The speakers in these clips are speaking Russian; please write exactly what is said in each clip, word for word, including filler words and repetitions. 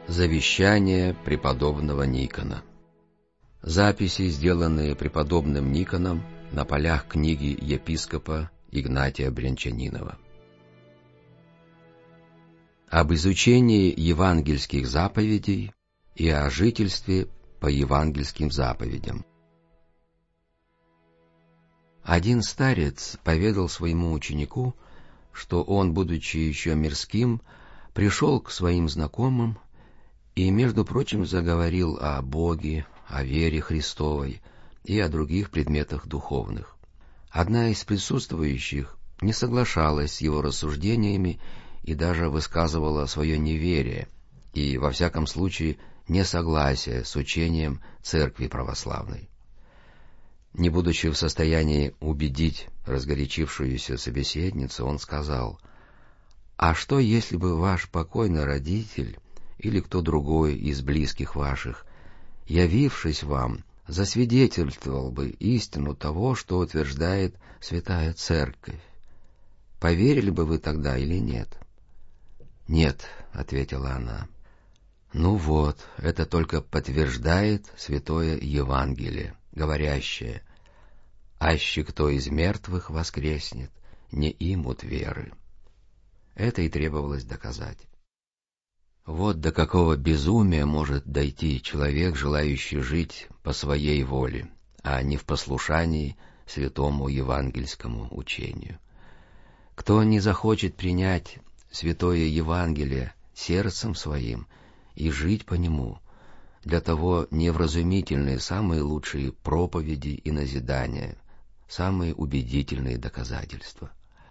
Завещание преподобного Никона. Записи, сделанные преподобным Никоном на полях книги епископа Игнатия Брянчанинова. Об изучении евангельских заповедей и о жительстве по евангельским заповедям. Один старец поведал своему ученику, что он, будучи еще мирским, пришел к своим знакомым и, между прочим, заговорил о Боге, о вере Христовой и о других предметах духовных. Одна из присутствующих не соглашалась с его рассуждениями и даже высказывала свое неверие и, во всяком случае, несогласие с учением Церкви Православной. Не будучи в состоянии убедить разгорячившуюся собеседницу, он сказал: «А что, если бы ваш покойный родитель или кто другой из близких ваших, явившись вам, засвидетельствовал бы истину того, что утверждает Святая Церковь? Поверили бы вы тогда или нет?» «Нет», — ответила она. «Ну вот, это только подтверждает Святое Евангелие, говорящее: аще кто из мертвых воскреснет, не имут веры». Это и требовалось доказать. Вот до какого безумия может дойти человек, желающий жить по своей воле, а не в послушании святому евангельскому учению. Кто не захочет принять святое Евангелие сердцем своим и жить по нему, для того невразумительны самые лучшие проповеди и назидания, самые убедительные доказательства.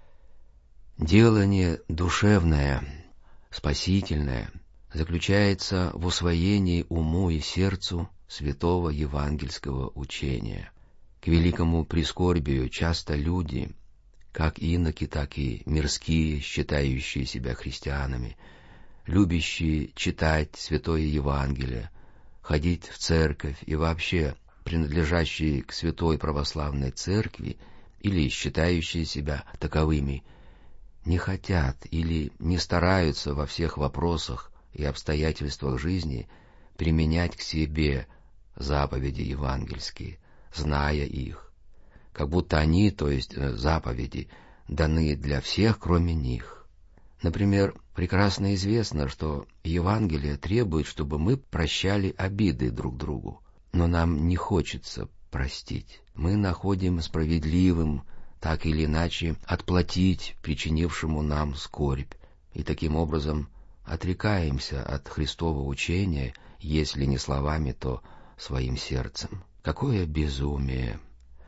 Делание душевное, спасительное, заключается в усвоении уму и сердцу святого евангельского учения. К великому прискорбию часто люди, как иноки, так и мирские, считающие себя христианами, любящие читать святое Евангелие, ходить в церковь и вообще принадлежащие к святой православной церкви или считающие себя таковыми, не хотят или не стараются во всех вопросах и обстоятельствах жизни применять к себе заповеди евангельские, зная их, как будто они, то есть заповеди, даны для всех, кроме них. Например, прекрасно известно, что Евангелие требует, чтобы мы прощали обиды друг другу, но нам не хочется простить. Мы находим справедливым так или иначе отплатить причинившему нам скорбь, и таким образом отрекаемся от Христова учения, если не словами, то своим сердцем. Какое безумие!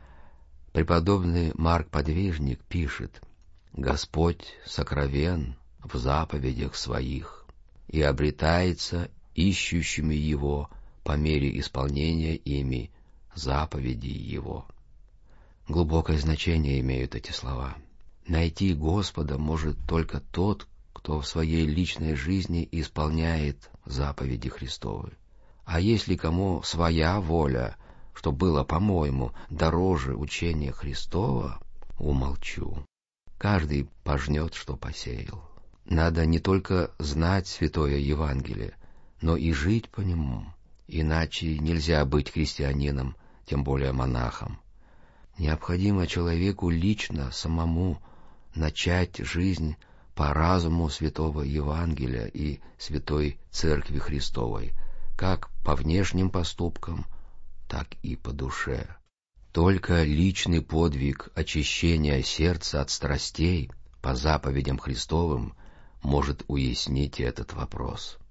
Преподобный Марк Подвижник пишет: «Господь сокровен в заповедях своих и обретается ищущими Его по мере исполнения ими заповедей Его». Глубокое значение имеют эти слова. Найти Господа может только тот, кто в своей личной жизни исполняет заповеди Христовы. А если кому своя воля, что было, по-моему, дороже учения Христова, умолчу. Каждый пожнет, что посеял. Надо не только знать святое Евангелие, но и жить по нему, иначе нельзя быть христианином, тем более монахом. Необходимо человеку лично, самому, начать жизнь по разуму святого Евангелия и святой Церкви Христовой, как по внешним поступкам, так и по душе. Только личный подвиг очищения сердца от страстей по заповедям Христовым может уяснить этот вопрос.